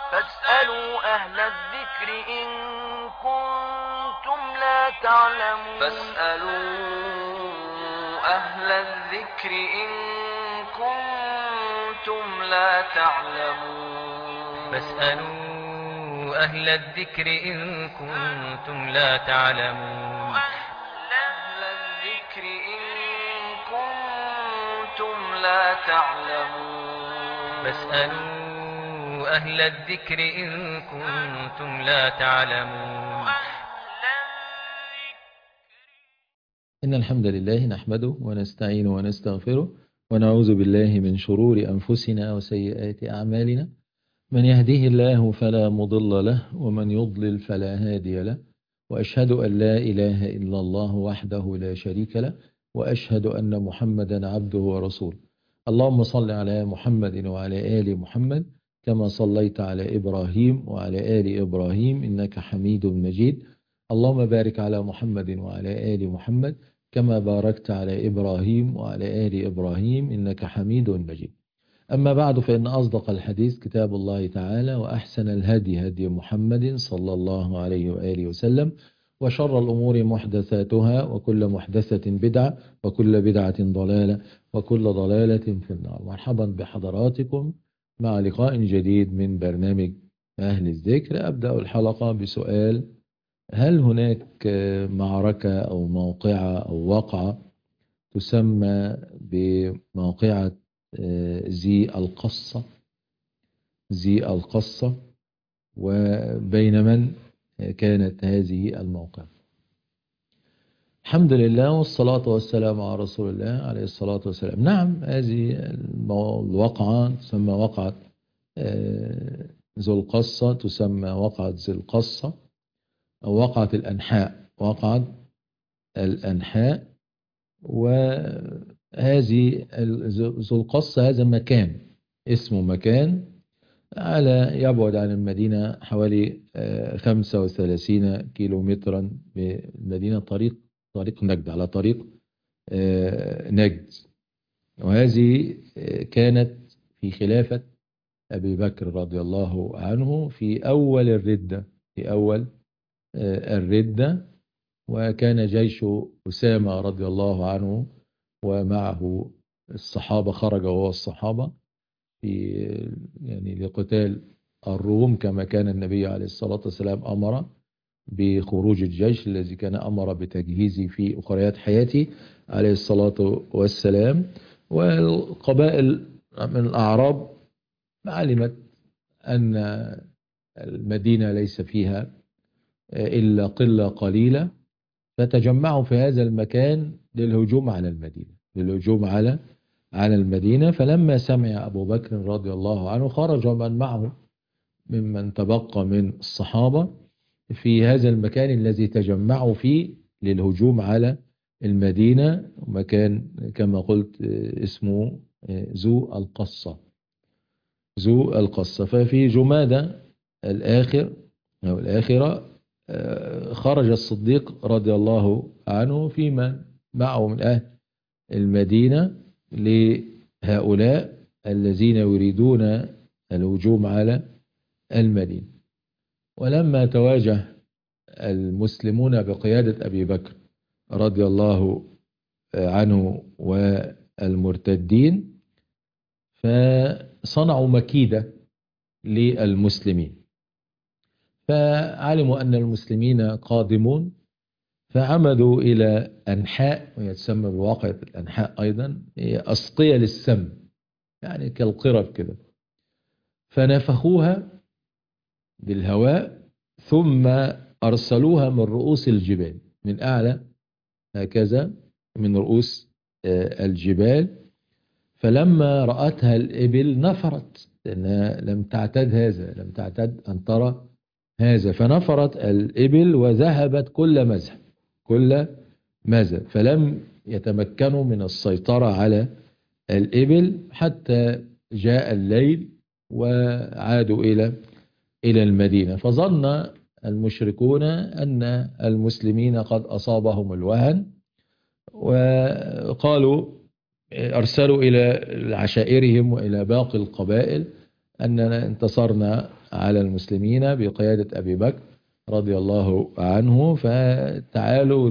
فاسألوا أهل الذكر إن كنتم لا تعلمون. أهل الذكر إن كنتم لا تعلمون. فاسألوا أهل الذكر إن كنتم لا تعلمون. أهل الذكر إن كنتم لا تعلمون. فاسألوا أهل الذكر إن كنتم لا تعلمون. إن الحمد لله نحمده ونستعينه ونستغفره ونعوذ بالله من شرور أنفسنا وسيئات أعمالنا. من يهديه الله فلا مضل له ومن يضلل فلا هادي له، وأشهد أن لا إله إلا الله وحده لا شريك له، وأشهد أن محمدا عبده ورسوله. اللهم صل على محمد وعلى آل محمد كما صليت على إبراهيم وعلى آل إبراهيم إنك حميد مجيد. اللهم بارك على محمد وعلى آل محمد كما باركت على إبراهيم وعلى آل إبراهيم إنك حميد مجيد. أما بعد، فإن أصدق الحديث كتاب الله تعالى، وأحسن الهدي هدي محمد صلى الله عليه وآله وسلم، وشر الأمور محدثاتها، وكل محدثة بدعة، وكل بدعة ضلالة، وكل ضلالة في النار. مرحبا بحضراتكم مع لقاء جديد من برنامج أهل الذكر. أبدأ الحلقة بسؤال: هل هناك معركة أو موقعة أو وقعة تسمى بموقعة ذي القصة؟ ذي القصة، وبين من كانت هذه الموقعة؟ الحمد لله والصلاة والسلام على رسول الله عليه الصلاة والسلام. نعم، هذه الوقعة تسمى وقعة ذو القصة، تسمى وقعة ذي القصة، أو وقعة الأنحاء، وقعة الأنحاء. وهذه ذو القصة هذا مكان، اسمه مكان على يبعد عن المدينة حوالي 35 كيلومترا بالمدينة، طريق نجد، على طريق نجد. وهذه كانت في خلافة أبي بكر رضي الله عنه في أول الردة، وكان جيش أسامة رضي الله عنه ومعه الصحابة، خرج وهو الصحابة لقتال الروم، كما كان النبي عليه الصلاة والسلام أمر بخروج الجيش الذي كان أمر بتجهيزه في أخريات حياته عليه الصلاة والسلام. والقبائل من الأعراب علمت أن المدينة ليس فيها إلا قلة قليلة، فتجمعوا في هذا المكان للهجوم على المدينة. فلما سمع أبو بكر رضي الله عنه، خرج من معه ممن تبقى من الصحابة في هذا المكان الذي تجمعوا فيه للهجوم على المدينة، مكان كما قلت اسمه ذو القصة. ففي جمادى الآخرة خرج الصديق رضي الله عنه في من معه من أهل المدينة لهؤلاء الذين يريدون الهجوم على المدينة. ولما تواجه المسلمون بقيادة أبي بكر رضي الله عنه والمرتدين، فصنعوا مكيدة للمسلمين، فعلموا أن المسلمين قادمون، فعمدوا إلى أنحاء، ويتسمى بواقعة الأنحاء أيضا، هي أسقية للسم، يعني كالقرب كده، فنفخوها بالهواء ثم أرسلوها من رؤوس الجبال، من أعلى هكذا، من رؤوس الجبال. فلما رأتها الإبل نفرت، لأنها لم تعتد أن ترى هذا، فنفرت الإبل وذهبت كل مذهب، فلم يتمكنوا من السيطرة على الإبل حتى جاء الليل وعادوا إلى المدينة. فظن المشركون أن المسلمين قد أصابهم الوهن، وقالوا، أرسلوا إلى عشائرهم وإلى باقي القبائل أننا انتصرنا على المسلمين بقيادة أبي بكر رضي الله عنه، فتعالوا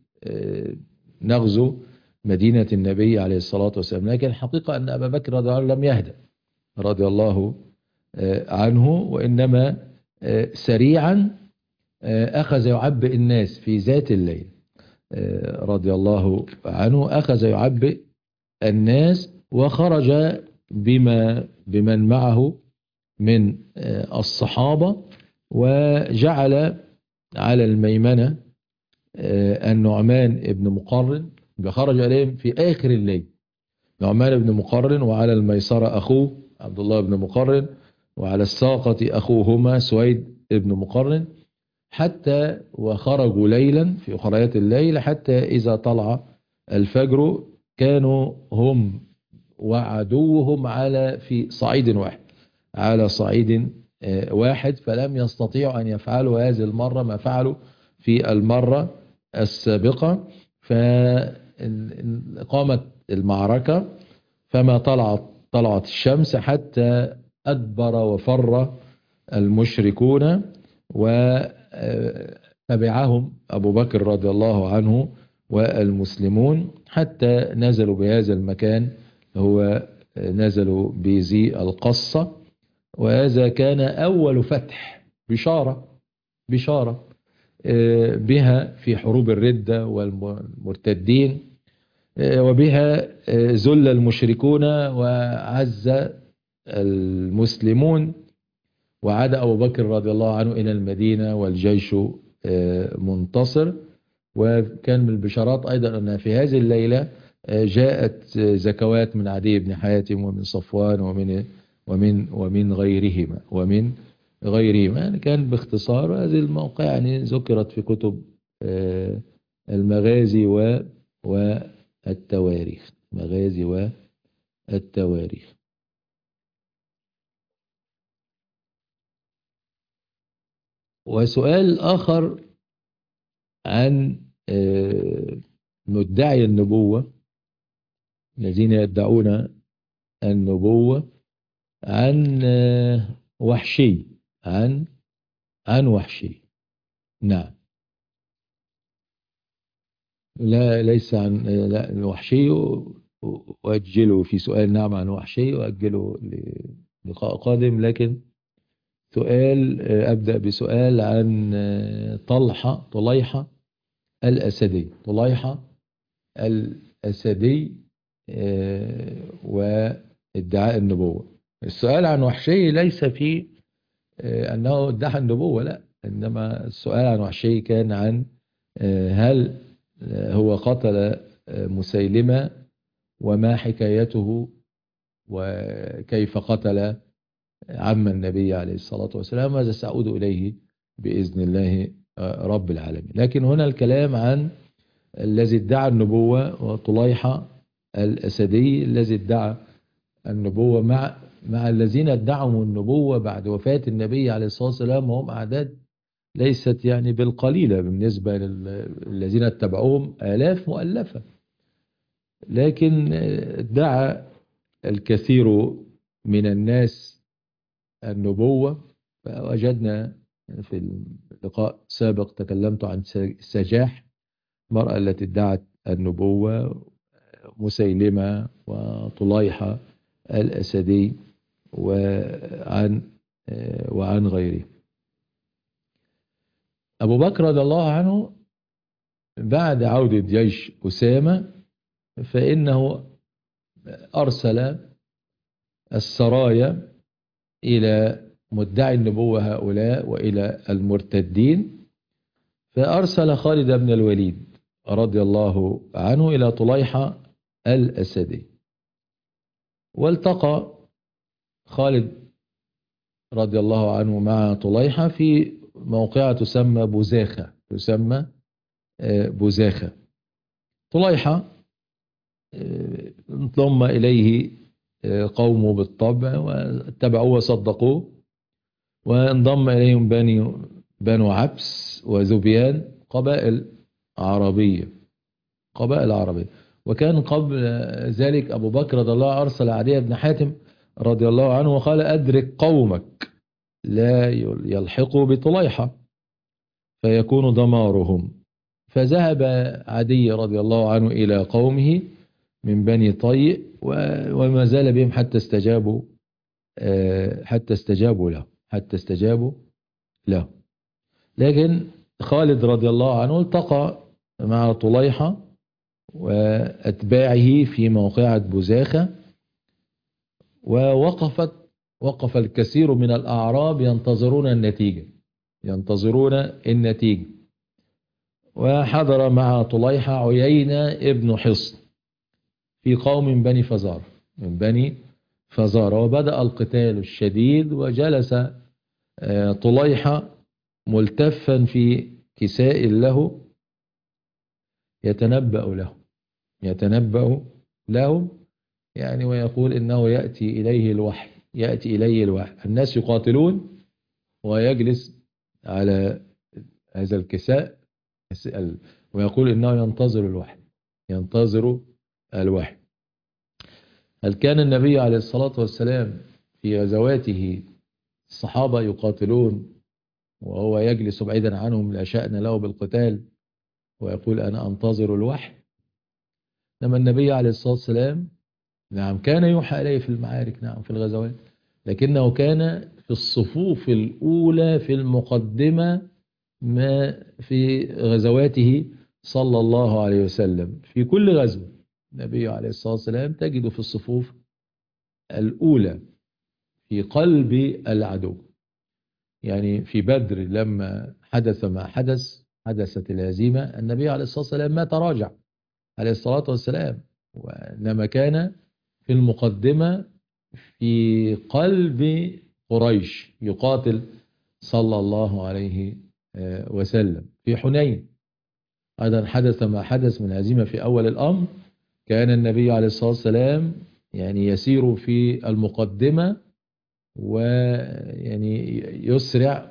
لنغزو مدينة النبي عليه الصلاة والسلام. لكن الحقيقة أن أبا بكر رضي الله عنه لم يهدأ رضي الله عنه، وإنما سريعا أخذ يعبئ الناس في ذات الليل رضي الله عنه، أخذ يعبئ الناس وخرج بمن معه من الصحابة، وجعل على الميمنة النعمان ابن مقرن، خرج عليهم في آخر الليل نعمان بن مقرن، وعلى الميسرة أخوه عبد الله بن مقرن، وعلى الساقة أخوهما سويد بن مقرن، حتى وخرجوا ليلا في أخريات الليل، حتى إذا طلع الفجر كانوا هم وعدوهم في صعيد واحد، على صعيد واحد، فلم يستطيعوا أن يفعلوا هذه المرة ما فعلوا في المرة السابقة. فقامت المعركة، فما طلعت الشمس حتى أدبر وفر المشركون، وتبعهم أبو بكر رضي الله عنه والمسلمون حتى نزلوا بهذا المكان، هو نزلوا بذي القصة. وهذا كان أول فتح، بشارة بها في حروب الردة والمرتدين، وبها ذل المشركون وعز المسلمون، وعاد أبو بكر رضي الله عنه إلى المدينة والجيش منتصر. وكان من البشارات أيضا أن في هذه الليلة جاءت زكوات من عدي بن حاتم ومن صفوان ومن غيرهما يعني كان باختصار هذه الموقع يعني ذكرت في كتب المغازي والتواريخ، مغازي والتواريخ. وسؤال آخر عن مدعي النبوة الذين يدعون النبوة، عن وحشي، عن وحشي. نعم، لا ليس عن وحشي، وأجله في سؤال. نعم عن وحشي وأجله للقاء قادم. لكن سؤال، أبدأ بسؤال عن طليحة الأسدي، وادعاء النبوة. السؤال عن وحشي ليس في أنه ادعى النبوة، لا، إنما السؤال عن وحشي كان عن هل هو قتل مسيلمة، وما حكايته، وكيف قتل عم النبي عليه الصلاة والسلام. هذا سأعود إليه بإذن الله رب العالمين. لكن هنا الكلام عن الذي ادعى النبوة، وطليحة الأسدي الذي ادعى النبوة مع الذين ادعوا النبوة بعد وفاة النبي عليه الصلاة والسلام، وهم أعداد ليست يعني بالقليلة بالنسبة للذين اتبعوهم، آلاف مؤلفة. لكن ادعى الكثير من الناس النبوة. فوجدنا في اللقاء السابق تكلمت عن سجاح، المرأة التي ادعت النبوة، مسيلمة، وطليحة الأسدي، وعن غيره. أبو بكر رضي الله عنه بعد عودة جيش أسامة، فإنه أرسل السرايا إلى مدعي النبوة هؤلاء وإلى المرتدين، فأرسل خالد بن الوليد رضي الله عنه إلى طليحة الأسدي، والتقى خالد رضي الله عنه مع طليحة في موقعة تسمى بوزاخة. طليحة انضم إليه قومه بالطبع واتبعوه وصدقوه، وانضم إليهم بنو عبس وذبيان، قبائل عربية. وكان قبل ذلك أبو بكر رضي الله عنه أرسل عدي بن حاتم رضي الله عنه وقال: أدرك قومك لا يلحقوا بطليحة فيكون دمارهم. فذهب عدي رضي الله عنه إلى قومه من بني طيء وما زال بهم حتى استجابوا له. لكن خالد رضي الله عنه التقى مع طليحة وأتباعه في موقعة بزاخة، وقف الكثير من الأعراب ينتظرون النتيجة. وحضر مع طليحة عيينة ابن حصن في قوم من بني فزارة، وبدأ القتال الشديد، وجلس طليحة ملتفا في كساء له يتنبأ لهم يعني، ويقول إنه يأتي إليه الوحي. الناس يقاتلون ويجلس على هذا الكساء ويقول إنه ينتظر الوحي. هل كان النبي عليه الصلاة والسلام في غزواته الصحابة يقاتلون وهو يجلس بعيدا عنهم لا شأن له بالقتال ويقول أنا أنتظر الوحي؟ لما النبي عليه الصلاة والسلام نعم كان يوحى إليه في المعارك، نعم في الغزوات، لكنه كان في الصفوف الأولى في المقدمة ما في غزواته صلى الله عليه وسلم. في كل غزوة النبي عليه الصلاة والسلام تجد في الصفوف الأولى في قلب العدو. يعني في بدر لما حدث ما حدثت الهزيمة، النبي عليه الصلاة والسلام ما تراجع عليه الصلاة والسلام، وإنما كان في المقدمة في قلب قريش يقاتل صلى الله عليه وسلم. في حنين أيضا حدث ما حدث من هزيمة في أول الأمر، كان النبي عليه الصلاة والسلام يعني يسير في المقدمة ويعني يسرع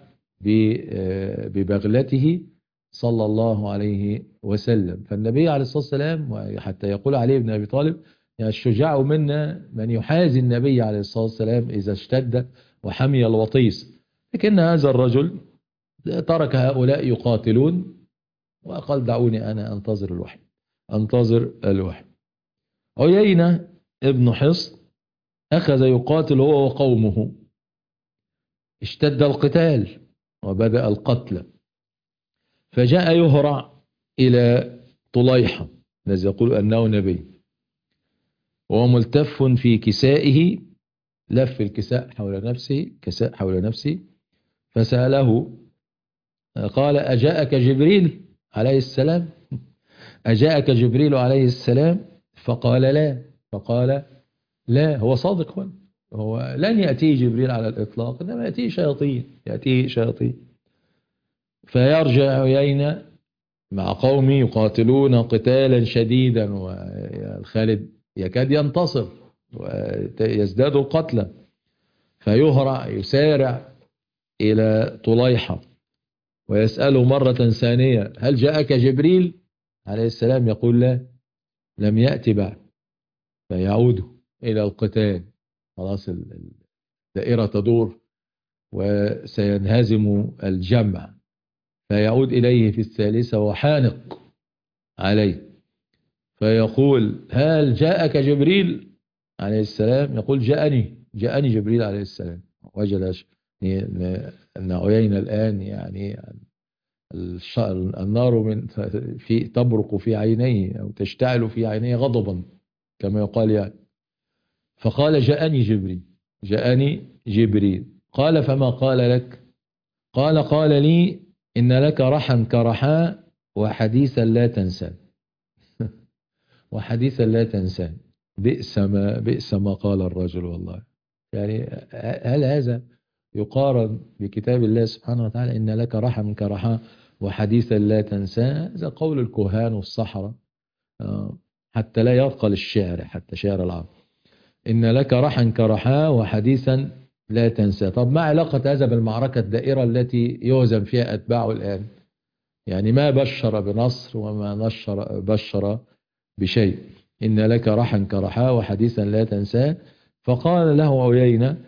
ببغلته صلى الله عليه وسلم. فالنبي عليه الصلاة والسلام، وحتى يقول عليه ابن أبي طالب يعني الشجاع منا من يحازي النبي عليه الصلاة والسلام إذا اشتد وحمي الوطيس، لكن هذا الرجل ترك هؤلاء يقاتلون وقال دعوني أنا أنتظر الوحي. عيينة ابن حصن أخذ يقاتل هو وقومه، اشتد القتال وبدأ القتل، فجاء يهرع إلى طليحة الذي يقول أنه نبي، وهو ملتف في كسائه، لف الكساء حول نفسه، فسأله قال أجاءك جبريل عليه السلام؟ فقال لا، هو صادق، هو لن يأتيه جبريل على الإطلاق، إنما يأتيه شياطين. فيرجع عيينة مع قومه يقاتلون قتالا شديدا، والخالد يكاد ينتصر ويزداد القتلى، فيهرع يسارع إلى طليحة ويسأله مرة ثانية هل جاءك جبريل عليه السلام؟ يقول لا، لم يأتي بعد. فيعود إلى القتال، خلاص الدائرة تدور وسينهزم الجمع، فيعود إليه في الثالثة وحانق عليه، فيقول هل جاءك جبريل عليه السلام؟ يقول جاءني جبريل عليه السلام. وجد أن عيينة الآن يعني النار تبرق في عينيه أو تشتعل في عينيه غضبا كما يقال يعني. فقال جاءني جبريل. قال فما قال لك؟ قال لي إن لك رحا كرحاء وحديثا لا تنسى. بئس ما قال الرجل والله. يعني هل هذا يقارن بكتاب الله سبحانه وتعالى؟ إن لك رحا كرحاء وحديثا لا تنسى. هذا قول الكهان والسحرة حتى لا يرقى للشعر، حتى شعر العرب. إن لك رحا كرحاء وحديثا لا تنسى. طب ما علاقة هذا بالمعركة الدائرة التي يهزم فيها أتباعه الآن؟ يعني ما بشر بنصر وما بشر بشيء. إن لك رحا كرحاء وحديثا لا تنسى. فقال له عيينة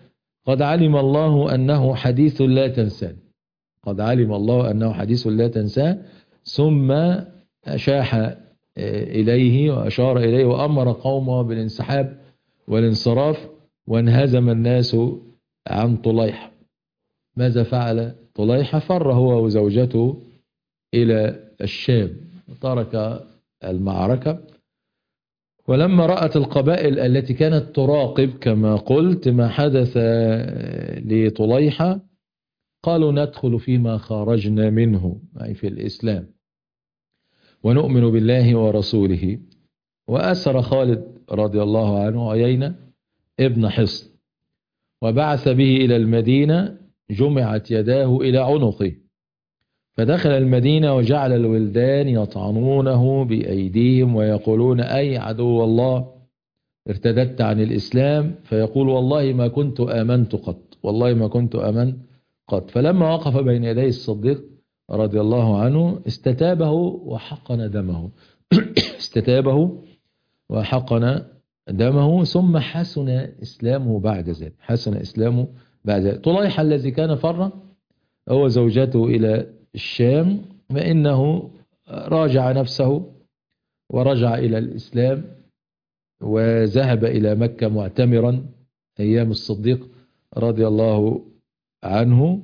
قد علم الله أنه حديث لا تنساه. قد علم الله أنه حديث لا تنساه. ثم أشاح إليه وأشار إليه وأمر قومه بالانسحاب والانصراف، وانهزم الناس عن طليحة. ماذا فعل طليحة؟ فر هو وزوجته إلى الشام، ترك المعركة. ولما رأت القبائل التي كانت تراقب كما قلت ما حدث لطليحة، قالوا ندخل فيما خرجنا منه، أي في الإسلام، ونؤمن بالله ورسوله. وأسر خالد رضي الله عنه عيينة ابن حصن، وبعث به إلى المدينة، جمعت يداه إلى عنقه، فدخل المدينة وجعل الولدان يطعنونه بأيديهم ويقولون: أي عدو الله، ارتددت عن الإسلام؟ فيقول: والله ما كنت آمنت قط، والله ما كنت آمنت قط. فلما وقف بين يدي الصديق رضي الله عنه استتابه وحقن دمه استتابه وحقن دمه، ثم حسن إسلامه بعد ذلك. حسن إسلامه بعد ذلك. طليحة الذي كان فر هو زوجته إلى الشام، فإنه راجع نفسه ورجع إلى الإسلام، وذهب إلى مكة معتمرا أيام الصديق رضي الله عنه،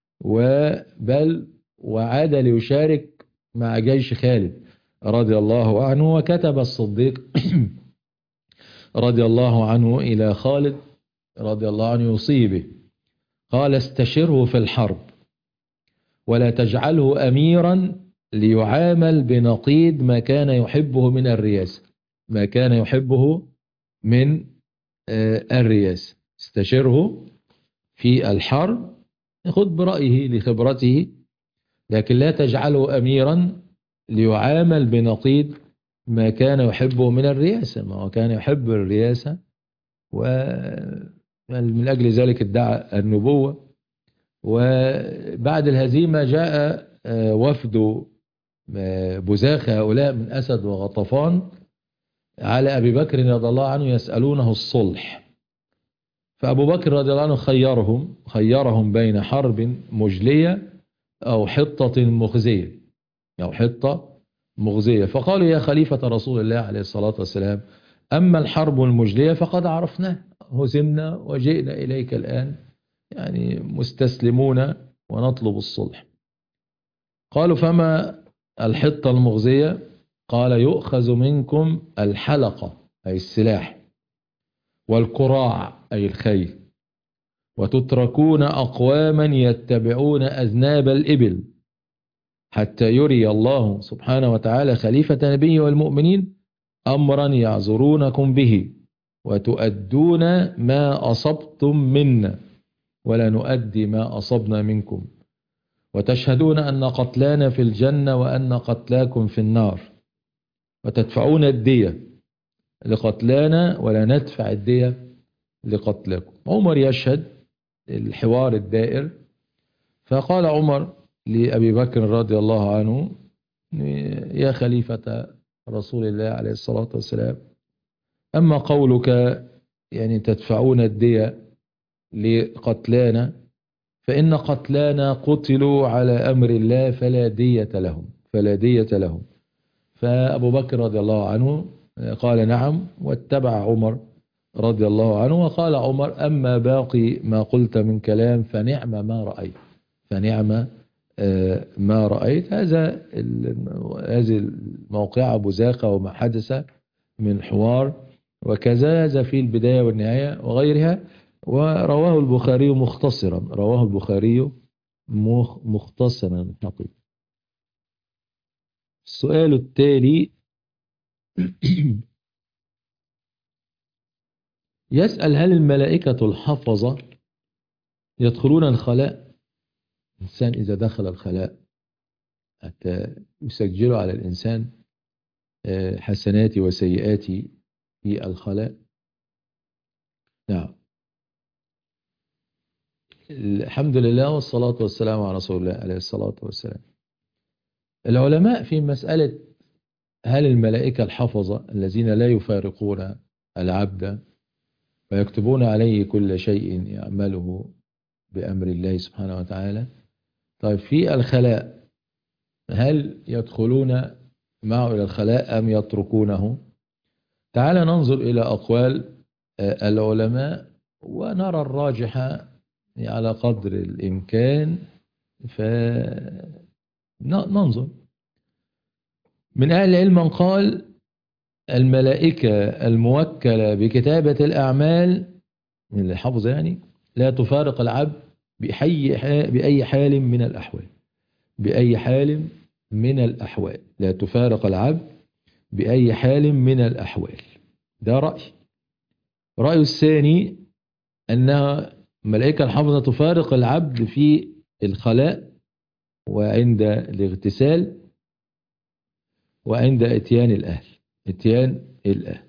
وعاد ليشارك مع جيش خالد رضي الله عنه. وكتب الصديق رضي الله عنه إلى خالد رضي الله عنه يوصي به، قال: استشره في الحرب ولا تجعله أميرا ليعامل بنقيض ما كان يحبه من الرياسة، ما كان يحبه من الرياسة. استشره في الحرب، خذ برأيه لخبرته، لكن لا تجعله أميرا ليعامل بنقيض ما كان يحبه من الرياسة. ما هو كان يحب الرياسة، ومن أجل ذلك ادعى النبوة. وبعد الهزيمة جاء وفد بزاخ هؤلاء من أسد وغطفان على أبي بكر رضي الله عنه يسألونه الصلح. فأبو بكر رضي الله عنه خيرهم بين حرب مجلية أو حطة مخزية، أو حطة مخزية. فقالوا: يا خليفة رسول الله عليه الصلاة والسلام، أما الحرب المجلية فقد عرفناه، هزمنا وجئنا إليك الآن يعني مستسلمون ونطلب الصلح. قالوا: فما الحطة المخزية؟ قال: يؤخذ منكم الحلقة أي السلاح، والكراع أي الخيل، وتتركون أقواما يتبعون أذناب الإبل، حتى يري الله سبحانه وتعالى خليفة نبيه والمؤمنين أمرا يعذرونكم به، وتؤدون ما أصبتم منا ولا نؤدي ما أصبنا منكم، وتشهدون أن قتلانا في الجنة وأن قتلاكم في النار، وتدفعون الدية لقتلانا ولا ندفع الدية لقتلاكم. عمر يشهد الحوار الدائر، فقال عمر لأبي بكر رضي الله عنه: يا خليفة رسول الله عليه الصلاة والسلام، أما قولك يعني تدفعون الدية لقتلانا، فإن قتلانا قتلوا على أمر الله فلا دية لهم، فلا دية لهم. فأبو بكر رضي الله عنه قال: نعم، واتبع عمر رضي الله عنه. وقال عمر: أما باقي ما قلت من كلام فنعم ما رأيت، فنعم ما رأيت. هذه الموقعة بزاقة وما حدث من حوار وكذا، هذا في البداية والنهاية وغيرها. ورواه البخاري مختصرا، رواه البخاري مختصرا حقيقة. السؤال التالي يسأل: هل الملائكة الحفظة يدخلون الخلاء؟ الإنسان إذا دخل الخلاء حتى يسجلوا على الإنسان حسناتي وسيئاتي في الخلاء؟ نعم. الحمد لله والصلاة والسلام على رسول الله عليه الصلاة والسلام. العلماء في مسألة هل الملائكة الحفظة الذين لا يفارقون العبد ويكتبون عليه كل شيء يعمله بأمر الله سبحانه وتعالى. طيب في الخلاء، هل يدخلون معه إلى الخلاء أم يتركونه؟ تعال ننظر إلى أقوال العلماء ونرى الراجح على قدر الإمكان، فننظر. من أهل العلم من قال الملائكة الموكلة بكتابة الأعمال اللي حافظ يعني لا تفارق العبد بأي حال من الأحوال، بأي حال من الأحوال، لا تفارق العبد بأي حال من الأحوال. ده رأي. رأي الثاني أنها الملائكة الحافظة تفارق العبد في الخلاء وعند الاغتسال وعند اتيان الأهل، اتيان الأهل.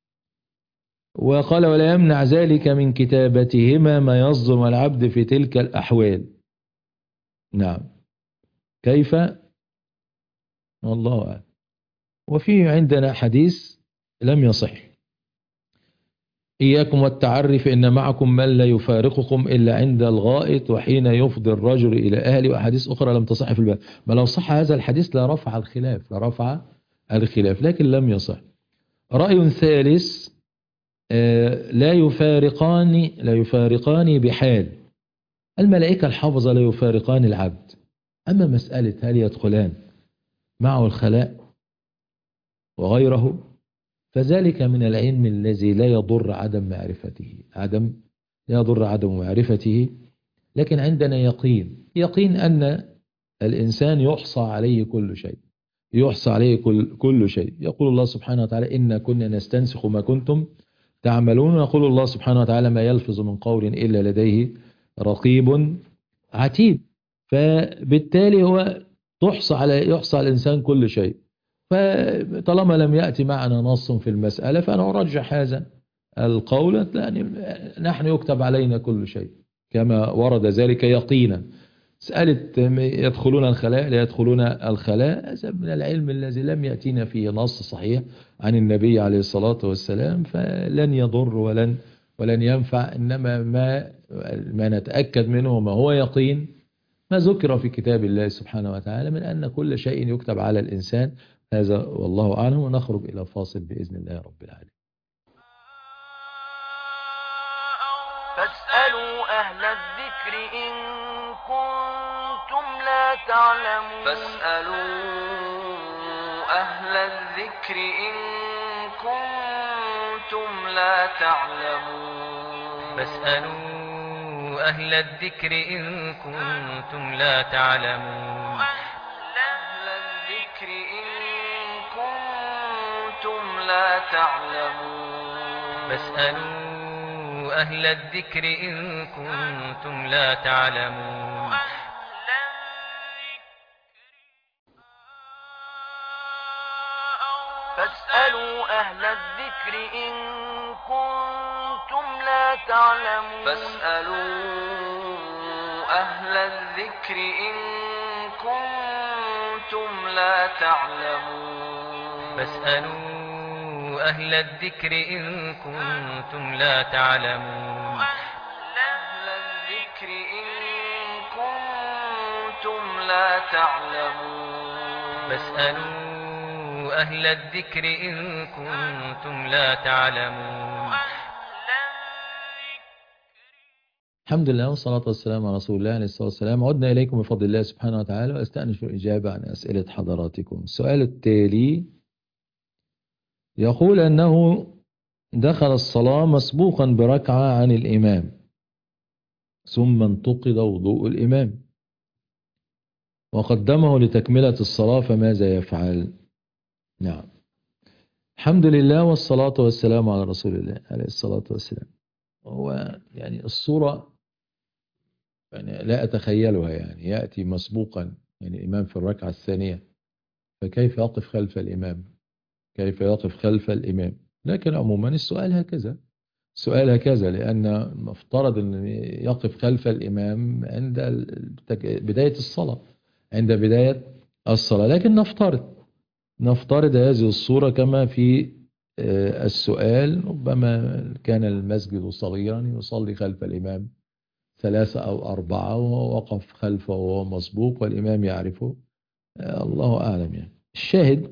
وقال ولا يمنع ذلك من كتابتهما ما يصدم العبد في تلك الأحوال. نعم، كيف؟ والله أعلم. وفي عندنا حديث لم يصح: إياكم والتعري فإن معكم من لا يفارقكم إلا عند الغائط وحين يفضي الرجل إلى أهله، وأحاديث أخرى لم تصح في الباب. ما لو صح هذا الحديث لرفع الخلاف، لكن لم يصح. رأي ثالث لا يفارقان بحال. الملائكة الحافظة لا يفارقان العبد. أما مسألة هل يدخلان معه الخلاء وغيره فذلك من العلم الذي لا يضر عدم معرفته، لكن عندنا يقين أن الإنسان يحصى عليه كل شيء، كل شيء. يقول الله سبحانه وتعالى إنا كنا نستنسخ ما كنتم تعملون. يقول الله سبحانه وتعالى ما يلفظ من قول إلا لديه رقيب عتيد. فبالتالي هو يحصى على الإنسان كل شيء. فطالما لم يأتي معنا نص في المسألة فأنا أرجح هذا القول، يعني نحن يكتب علينا كل شيء كما ورد ذلك يقينا. مسألة يدخلون الخلاء لا يدخلون الخلاء هذا من العلم الذي لم يأتينا فيه نص صحيح عن النبي عليه الصلاة والسلام، فلن يضر ولن ينفع. إنما ما نتأكد منه ما هو يقين ما ذكر في كتاب الله سبحانه وتعالى من أن كل شيء يكتب على الإنسان. هذا والله أعلم. ونخرج إلى فاصل بإذن الله رب العالمين. فاسألوا أهل الذكر إن كنتم لا تعلمون. فاسألوا أهل الذكر إن كنتم لا تعلمون. فاسألوا أهل الذكر إن كنتم لا تعلمون. أهل الذكر إن كنتم لا تعلمون. فاسألوا أهل الذكر إن كنتم لا تعلمون. فاسألوا أهل الذكر إن كنتم لا تعلمون. فاسألوا أهل الذكر إن كنتم لا تعلمون. فاسألوا أهل الذكر إن كنتم لا تعلمون. أهل الذكر إن كنتم لا تعلمون. فاسألوا أهل الذكر إن كنتم لا تعلمون. الحمد لله والصلاة والسلام على رسول الله عليه الصلاة والسلام. عدنا إليكم بفضل الله سبحانه وتعالى وأستأنف الإجابة عن أسئلة حضراتكم. السؤال التالي يقول أنه دخل الصلاة مسبوقا بركعة عن الإمام ثم انتقض وضوء الإمام وقدمه لتكملة الصلاة فماذا يفعل؟ نعم، الحمد لله والصلاة والسلام على رسول الله عليه الصلاة والسلام. هو يعني الصورة يعني لا أتخيلها، يعني يأتي مسبوقا يعني الإمام في الركعة الثانية فكيف يقف خلف الإمام؟ لكن عموما السؤال هكذا لأن مفترض أن يقف خلف الإمام عند بداية الصلاة، لكن نفترض هذه الصورة كما في السؤال ربما كان المسجد صغيرا يصلي خلف الإمام 3 أو 4 وهو وقف خلفه وهو مسبوق والإمام يعرفه، الله أعلم. يعني الشاهد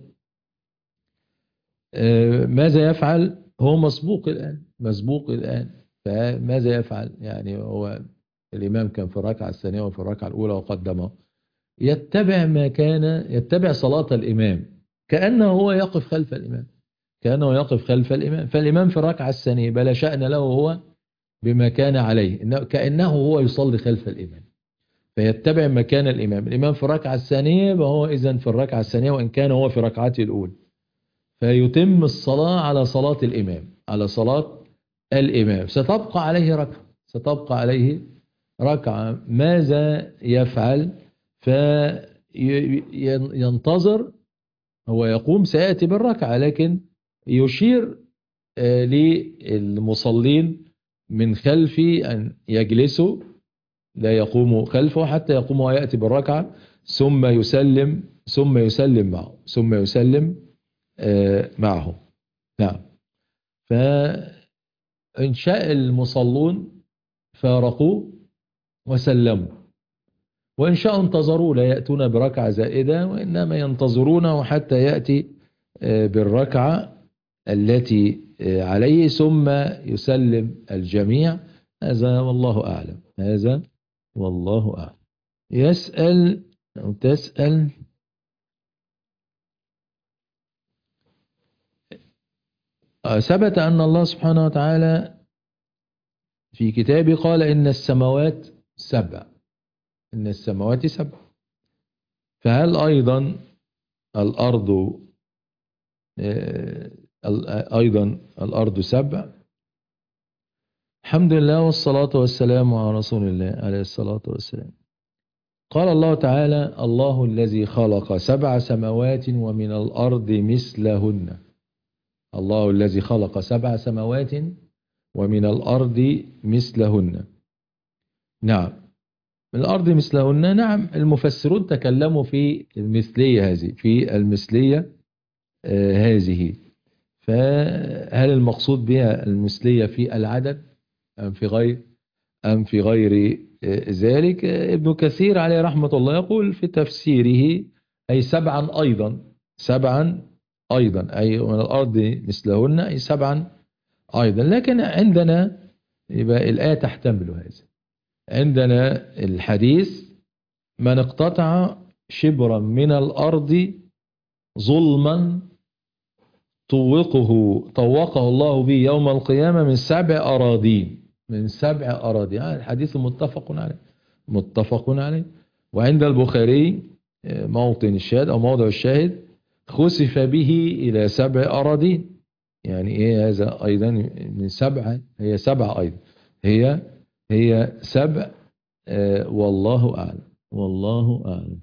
ماذا يفعل؟ هو مسبوق الآن فماذا يفعل؟ يعني هو الإمام كان في الركعة الثانية وفي الركعة الأولى وقدمه، يتبع صلاة الإمام كأنه هو يقف خلف الإمام، فالإمام في الركعة الثانية بلا شأن له هو بما كان عليه، كأنه هو يصلي خلف الإمام فيتبع مكان الإمام في الركعة الثانية، وهو إذن في الركعة الثانية وإن كان هو في ركعته الأولى، فيتم الصلاة على صلاة الإمام ستبقى عليه ركعة. ماذا يفعل؟ فينتظر، هو يقوم سيأتي بالركعة لكن يشير للمصلين من خلفي أن يجلسوا لا يقوموا خلفه حتى يقوم ويأتي بالركعة ثم يسلم معه. نعم. فإن شاء المصلون فارقوا وسلموا، وإن شاء انتظروا لا يأتون بركعة زائدة، وإنما ينتظرونه حتى يأتي بالركعة التي عليه ثم يسلم الجميع. هذا والله أعلم. يسأل أو تسأل: ثبت أن الله سبحانه وتعالى في كتابه قال إن السماوات سبع، فهل أيضا الأرض سبع؟ الحمد لله والصلاة والسلام على رسول الله عليه الصلاة والسلام. قال الله تعالى: الله الذي خلق 7 سماوات ومن الأرض مثلهن. الله الذي خلق 7 سماوات ومن الأرض مثلهن. نعم، من الأرض مثلهن. نعم، المفسرون تكلموا في المثلية هذه، فهل المقصود بها المثلية في العدد أم في غير ذلك؟ ابن كثير عليه رحمة الله يقول في تفسيره أي 7 أيضا، أي من الأرض مثلهن أي 7 أيضا. لكن عندنا يبقى الآية تحتمل هذا. عندنا الحديث: من اقتطع شبرا من الأرض ظلما طوقه الله به يوم القيامة من 7 أراضين. الحديث متفق عليه. وعند البخاري موضع الشاهد: خسف به إلى 7 أراضين. يعني إيه هذا أيضا؟ من 7، هي 7 أيضا، هي 7. والله أعلم.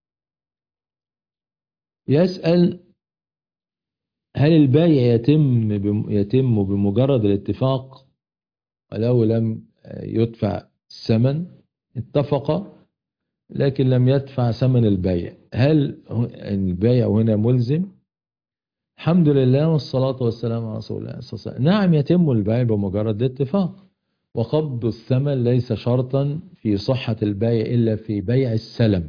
يسأل: هل البيع يتم بمجرد الاتفاق ولو لم يدفع الثمن؟ اتفق لكن لم يدفع ثمن البيع، هل البيع هنا ملزم؟ الحمد لله والصلاة والسلام على رسول الله صلى الله عليه وسلم. نعم، يتم البيع بمجرد الاتفاق، وقبض الثمن ليس شرطا في صحة البيع إلا في بيع السلم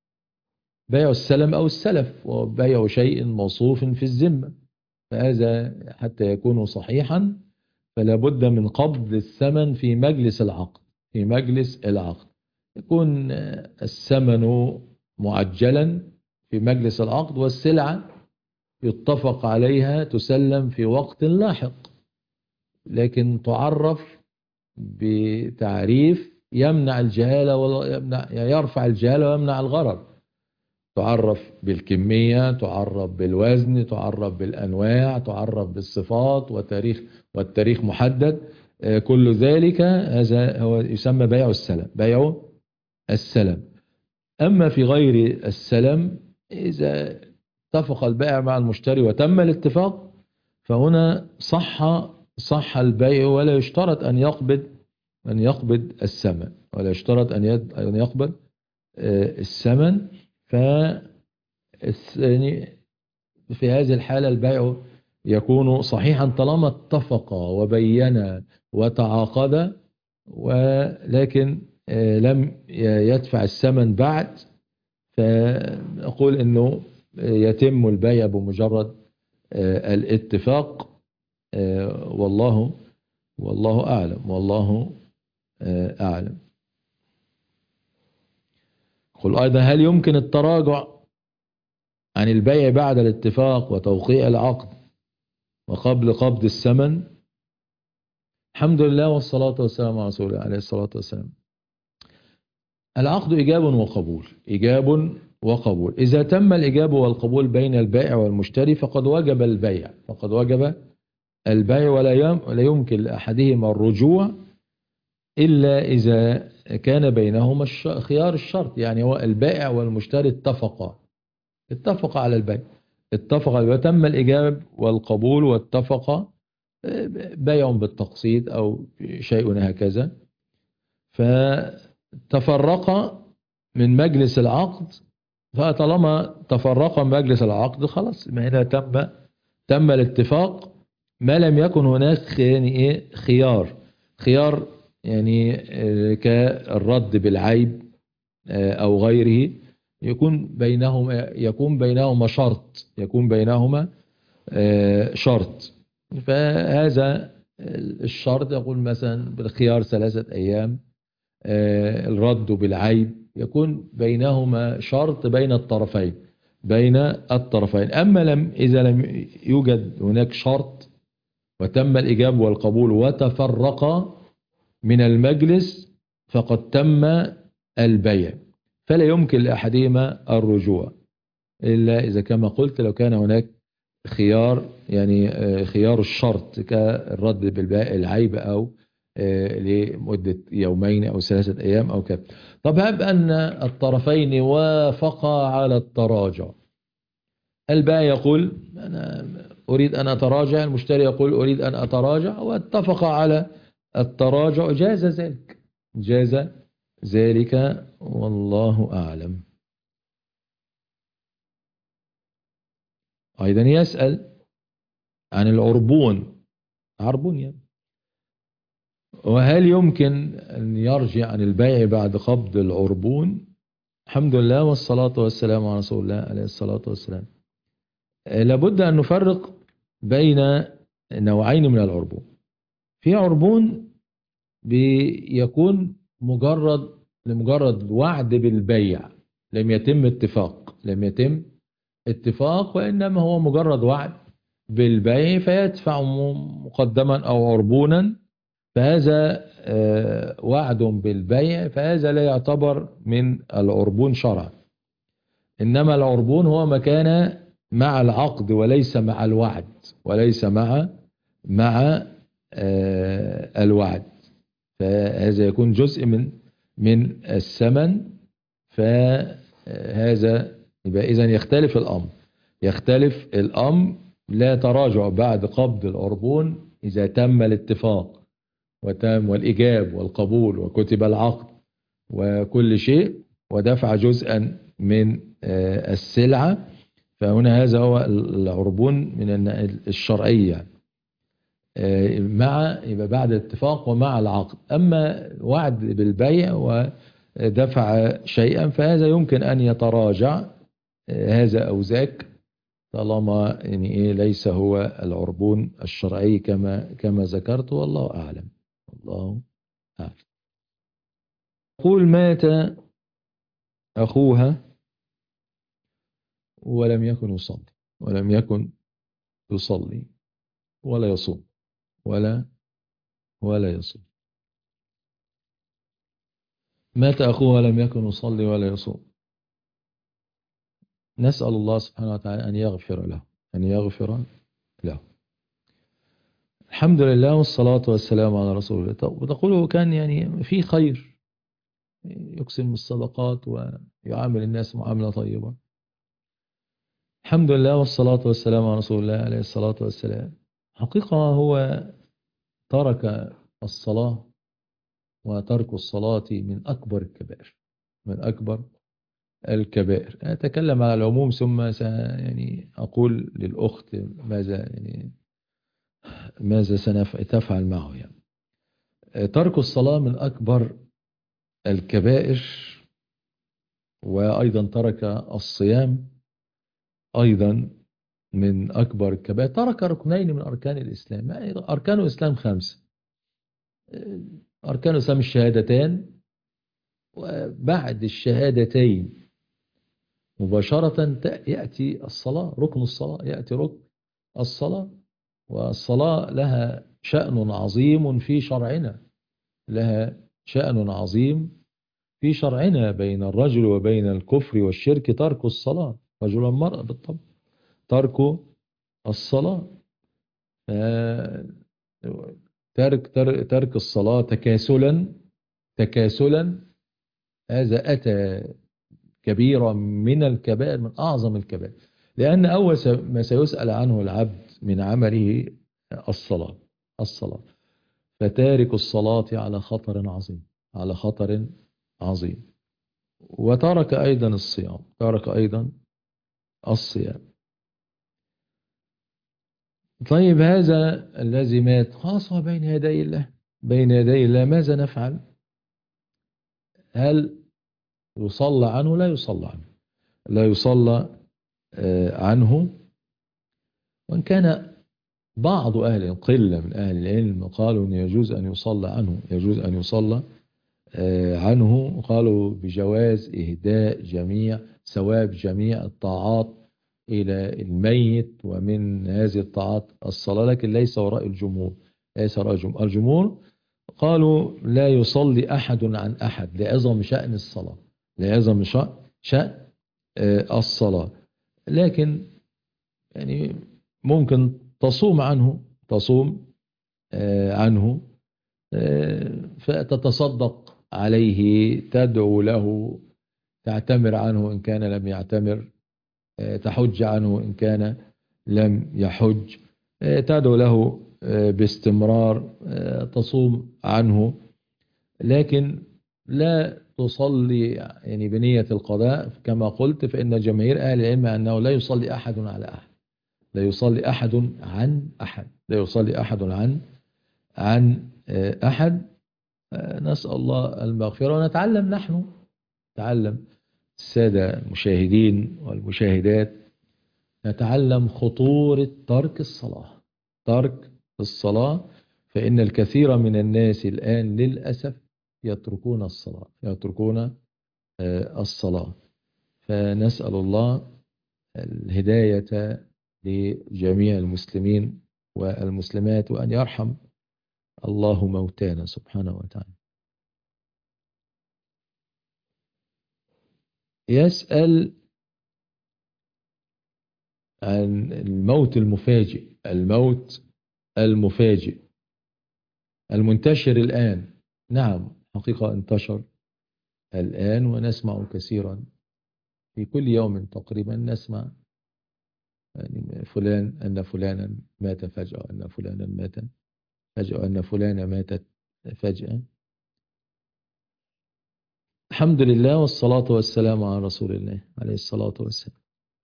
أو السلف، وبيع شيء موصوف في الذمة، فهذا حتى يكون صحيحا فلا بد من قبض الثمن في مجلس العقد. يكون الثمن معجلا في مجلس العقد، والسلعة يتفق عليها تسلم في وقت لاحق، لكن تعرف بتعريف يمنع الجهالة يرفع الجهالة ويمنع الغرر. تعرف بالكمية، تعرف بالوزن، تعرف بالأنواع، تعرف بالصفات والتاريخ محدد. كل ذلك هذا هو يسمى بيع السلم. أما في غير السلم، إذا اتفق البائع مع المشتري وتم الاتفاق فهنا صح البيع، ولا يشترط أن يقبض الثمن، في هذه الحالة البيع يكون صحيحا طالما اتفقا وبينا وتعاقدا، ولكن لم يدفع الثمن بعد، فنقول انه يتم البيع بمجرد الاتفاق. والله اعلم. والله اعلم. قل ايضا: هل يمكن التراجع عن البيع بعد الاتفاق وتوقيع العقد وقبل قبض الثمن؟ الحمد لله والصلاة والسلام على رسول الله عليه الصلاة والسلام. العقد إيجاب وقبول، إيجاب وقبول. إذا تم الإيجاب والقبول بين البائع والمشتري فقد وجب البيع، فقد وجب البيع، ولا يمكن لأحدهما الرجوع إلا إذا كان بينهما خيار الشرط. يعني هو البائع والمشتري اتفقا على البيع، اتفق على البيع، تم الإيجاب والقبول واتفقا، بيع بالتقسيط أو شيء هكذا، فتفرقا من مجلس العقد. فطالما تفرقا من مجلس العقد خلاص، ما هنا تم الاتفاق، ما لم يكن هناك يعني ايه خيار يعني كالرد بالعيب او غيره، يكون بينهما شرط. فهذا الشرط يقول مثلا بالخيار 3 أيام، الرد بالعيب، يكون بينهما شرط بين الطرفين. أما إذا لم يوجد هناك شرط وتم الإجاب والقبول وتفرقا من المجلس فقد تم البيع، فلا يمكن لأحدهما الرجوع إلا إذا كما قلت لو كان هناك خيار، يعني خيار الشرط كالرد بالعيب أو لمدة يومين أو 3 أيام أو كذا. طب هب أن الطرفين وافقا على التراجع، البائع يقول أنا أريد أن أتراجع، المشتري يقول أريد أن أتراجع، واتفقا على التراجع، جاز ذلك والله أعلم. أيضا يسأل عن العربون يعني، وهل يمكن أن يرجع عن البيع بعد قبض العربون؟ الحمد لله والصلاة والسلام على رسول الله عليه الصلاة والسلام. لابد أن نفرق بين نوعين من العربون. في عربون بيكون لمجرد وعد بالبيع، لم يتم اتفاق، وإنما هو مجرد وعد بالبيع فيدفع مقدما أو عربونا، فهذا وعد بالبيع، فهذا لا يعتبر من العربون شرعا. إنما العربون هو ما كان مع العقد وليس مع الوعد، وليس مع الوعد، فهذا يكون جزء من الثمن. فهذا يبقى إذن يختلف الأمر. لا تراجع بعد قبض العربون إذا تم الاتفاق والإجاب والقبول وكتب العقد وكل شيء ودفع جزءا من السلعة، فهنا هذا هو العربون من الشرعية يبقى بعد الاتفاق ومع العقد. أما وعد بالبيع ودفع شيئا فهذا يمكن أن يتراجع هذا أو ذاك، طالما يعني إيه ليس هو العربون الشرعي كما ذكرت. والله أعلم. يقول: مات أخوها ولم يكن يصلي ولا يصوم ولا يصوم. مات أخوها ولم يكن يصلي ولا يصوم. نسأل الله سبحانه وتعالى أن يغفر له. الحمد لله والصلاة والسلام على رسول الله. وتقول كان يعني في خير، يقسم الصدقات ويعامل الناس معاملة طيبة. الحمد لله والصلاة والسلام على رسول الله عليه الصلاة والسلام. حقيقة هو ترك الصلاة، وترك الصلاة من أكبر الكبائر، الكبائر. أتكلم على العموم ثم يعني أقول للأخت ماذا ستفعل معه يعني. ترك الصلاة من أكبر الكبائر، وأيضا ترك الصيام أيضا من أكبر الكبائر. ترك ركنين من أركان الإسلام. يعني أركان الإسلام 5. أركان الإسلام الشهادتان، وبعد الشهادتين مباشرة يأتي الصلاة، ركن الصلاة، يأتي ركن الصلاة. والصلاة لها شأن عظيم في شرعنا، لها شأن عظيم في شرعنا. بين الرجل وبين الكفر والشرك ترك الصلاة، رجل والمرأة بالطبع، ترك الصلاة. ترك الصلاة تكاسلا هذا أتى كبيرة من الكبائر، من أعظم الكبائر. لأن أول ما سيسأل عنه العبد من عمله الصلاة. فتارك الصلاة على خطر عظيم، على خطر عظيم. وترك أيضا الصيام، ترك أيضا الصيام. طيب هذا الذي مات خاصة بين يدي الله، بين يدي الله ماذا نفعل؟ هل يصلى عنه؟ لا يصلى عنه، لا يصلى عنه. وإن كان بعض قلة من أهل العلم قالوا أن يجوز أن يصلى عنه، يجوز أن يصلى عنه. قالوا بجواز إهداء ثواب جميع الطاعات إلى الميت، ومن هذه الطاعات الصلاة، لكن ليس وراء الجمهور، ليس وراء الجمهور. الجمهور قالوا لا يصلي أحد عن أحد لعظم شأن الصلاة، لعظم شأن الصلاة. لكن يعني ممكن تصوم عنه، فتتصدق عليه، تدعو له، تعتمر عنه إن كان لم يعتمر، تحج عنه إن كان لم يحج، تدعو له باستمرار، تصوم عنه. لكن لا تصلي يعني بنية القضاء كما قلت، فإن جماهير أهل العلم أنه لا يصلي أحد على أحد، لا يصلي أحد عن أحد، لا يصلي أحد عن أحد. نسأل الله المغفرة. ونتعلم نحن، نتعلم السادة المشاهدين والمشاهدات، نتعلم خطورة ترك الصلاة، ترك الصلاة. فإن الكثير من الناس الآن للأسف يتركون الصلاة. فنسأل الله الهداية لجميع المسلمين والمسلمات، وأن يرحم الله موتانا سبحانه وتعالى. يسأل عن الموت المفاجئ، الموت المفاجئ المنتشر الآن. نعم، حقيقة انتشر الآن، ونسمع كثيرا في كل يوم تقريبا، نسمع يعني أن فلانا مات فجأة، أن فلانا مات فجأة، أن فلانة ماتت فجأة. الحمد لله والصلاة والسلام على رسول الله عليه الصلاة والسلام.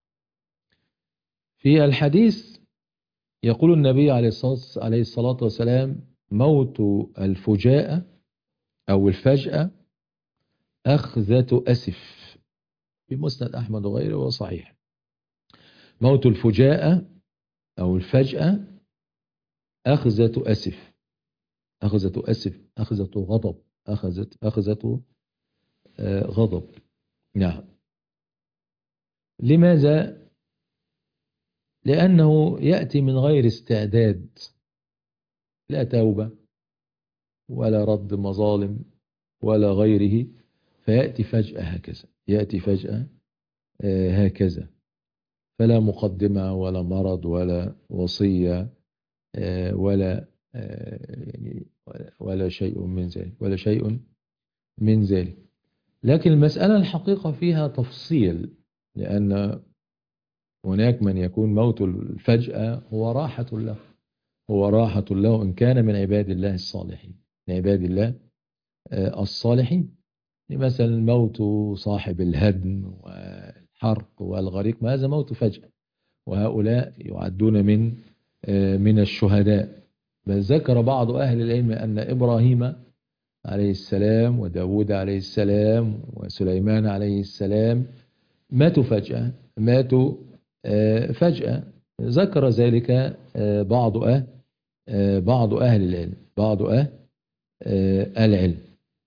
في الحديث يقول النبي عليه الصلاة والسلام: موت الفجاءة أو الفجأة أخذة أسف، في مسند أحمد وغيره وصحيح. موت الفجاءة أو الفجأة أخذة أسف، أخذة أسف، أخذة غضب، أخذة غضب. نعم. لماذا؟ لأنه يأتي من غير استعداد، لا توبة ولا رد مظالم ولا غيره، فيأتي فجأة هكذا، يأتي فجأة هكذا، فلا مقدمة ولا مرض ولا وصية ولا شيء من ذلك، ولا شيء من ذلك. لكن المسألة الحقيقة فيها تفصيل، لأن هناك من يكون موت الفجأة هو راحة له، هو راحة له إن كان من عباد الله الصالحين، من عباد الله الصالحين. مثلا موت صاحب الهدم والحرق والغريق، ما هذا موت فجأة، وهؤلاء يعدون من الشهداء. بل ذكر بعض أهل العلم أن إبراهيم عليه السلام وداود عليه السلام وسليمان عليه السلام ماتوا فجأة، ماتوا فجأة. ذكر ذلك بعض أهل العلم، بعض أهل العلم.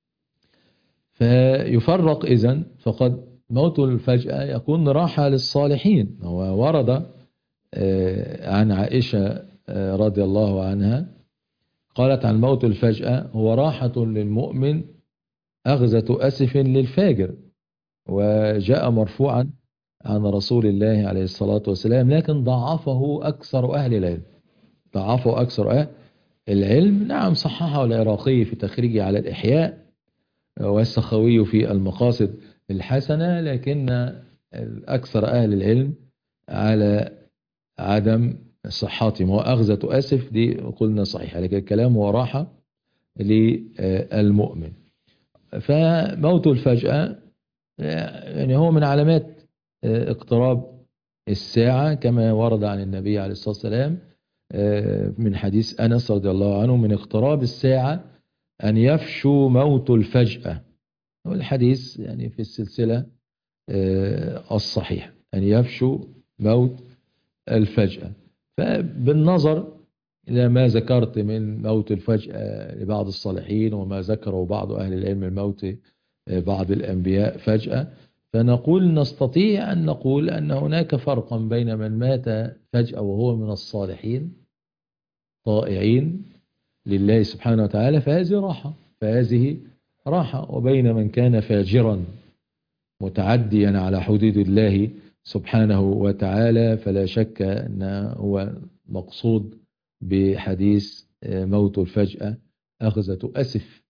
فيفرق إذن، فقد موت الفجأة يكون راحة للصالحين. وورد عن عائشة رضي الله عنها قالت عن موت الفجأة: هو راحة للمؤمن أغزة أسف للفاجر. وجاء مرفوعا عن رسول الله عليه الصلاة والسلام، لكن ضعفه أكثر أهل العلم، ضعفه أكثر أهل العلم. نعم، صححه العراقي في تخريجه على الإحياء، والسخوي في المقاصد الحسنة، لكن أكثر أهل العلم على عدم صحته. وأغزة أسف دي قلنا صحيحة، لكن الكلام هو راحة للمؤمن. فموت الفجأة يعني هو من علامات اقتراب الساعة، كما ورد عن النبي عليه الصلاة والسلام من حديث أنس رضي الله عنه: من اقتراب الساعة أن يفشو موت الفجأة. والحديث يعني في السلسلة الصحيح، أن يفشو موت الفجأة. فبالنظر إلى ما ذكرت من موت الفجأة لبعض الصالحين، وما ذكره بعض أهل العلم من موت بعض الأنبياء فجأة، فنقول نستطيع أن نقول أن هناك فرقا بين من مات فجأة وهو من الصالحين طائعين لله سبحانه وتعالى، فهذه راحة، وبين من كان فاجرا متعديا على حدود الله سبحانه وتعالى، فلا شك أن هو مقصود بحديث موت الفجأة أخذة أسف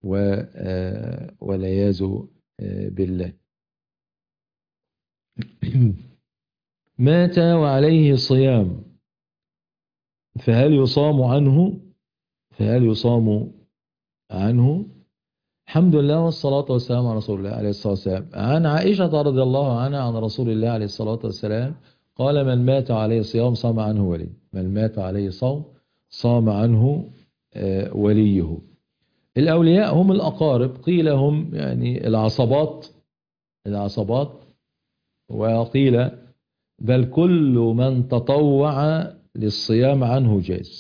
والعياذ بالله. مات وعليه صيام، فهل يصام عنه؟ الحمد لله والصلاة والسلام على رسول الله عليه الصلاة والسلام. عن عائشة رضي الله عنها عن رسول الله عليه الصلاة والسلام قال: من مات عليه صيام صام عنه وليه. من مات عليه صوم صام عنه وليه. الأولياء هم الأقارب، قيل هم يعني العصبات، وقيل بل كل من تطوع للصيام عنه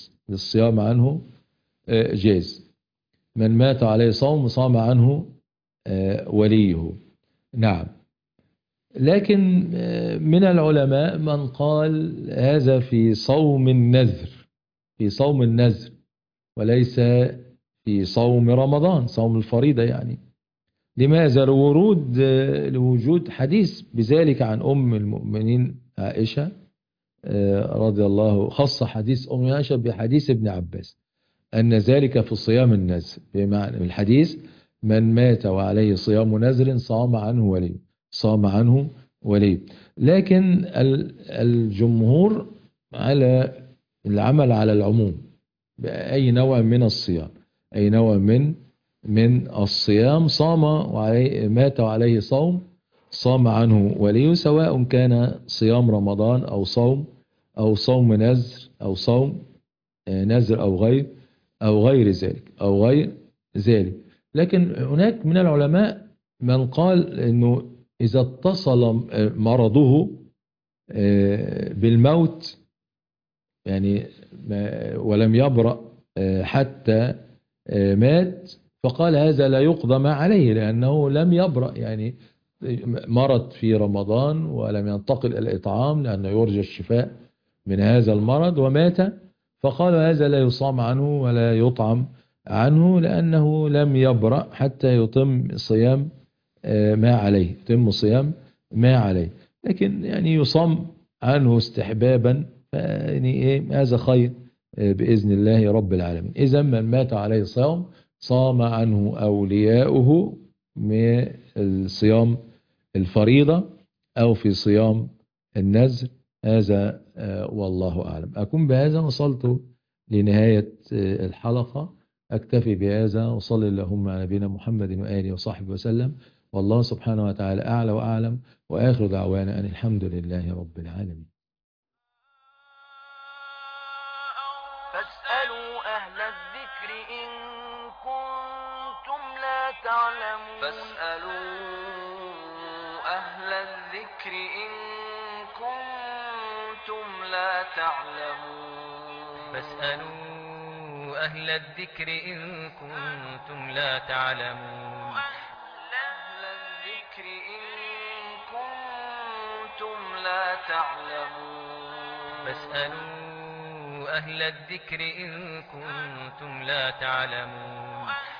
جاز. من مات عليه صوم صام عنه وليه. نعم. لكن من العلماء من قال هذا في صوم النذر، وليس في صوم رمضان، صوم الفريضة يعني. لماذا؟ لوجود حديث بذلك عن أم المؤمنين عائشة رضي الله، خص حديث أم عائشة بحديث ابن عباس أن ذلك في صيام النذر، بمعنى الحديث: من مات وعليه صيام نذر صام عنه وليه. لكن الجمهور على العمل على العموم بأي نوع من الصيام، أي نوع من الصيام مات وعليه صوم صام عنه وليه، سواء كان صيام رمضان أو صوم نذر، أو صوم نذر أو غير ذلك. لكن هناك من العلماء من قال أنه إذا اتصل مرضه بالموت يعني ولم يبرأ حتى مات، فقال هذا لا يقضى عليه، لأنه لم يبرأ، يعني مرض في رمضان ولم ينتقل إلى الإطعام لأنه يرجى الشفاء من هذا المرض ومات، فقال هذا لا يصام عنه ولا يطعم عنه، لأنه لم يبرأ حتى يتم صيام ما عليه. لكن يعني يصام عنه استحبابا، يعني هذا خير بإذن الله رب العالمين. إذا من مات عليه صيام صام عنه أولياؤه من الصيام الفريضة أو في صيام النذر. هذا والله أعلم. أكون بهذا وصلت لنهاية الحلقة. أكتفي بهذا، وصل اللهم على نبينا محمد وآله وصحبه وسلم، والله سبحانه وتعالى أعلى وأعلم، وآخر دعوانا أن الحمد لله رب العالمين. فاسألوا أهل الذكر إن كنتم لا تعلمون. فاسألوا أهل الذكر إن كنتم لا تعلمون. فاسألوا أهل الذكر إن كنتم لا تعلمون. أهل الذكر إن كنتم لا تعلمون. فاسألوا أهل الذكر إن كنتم لا تعلمون.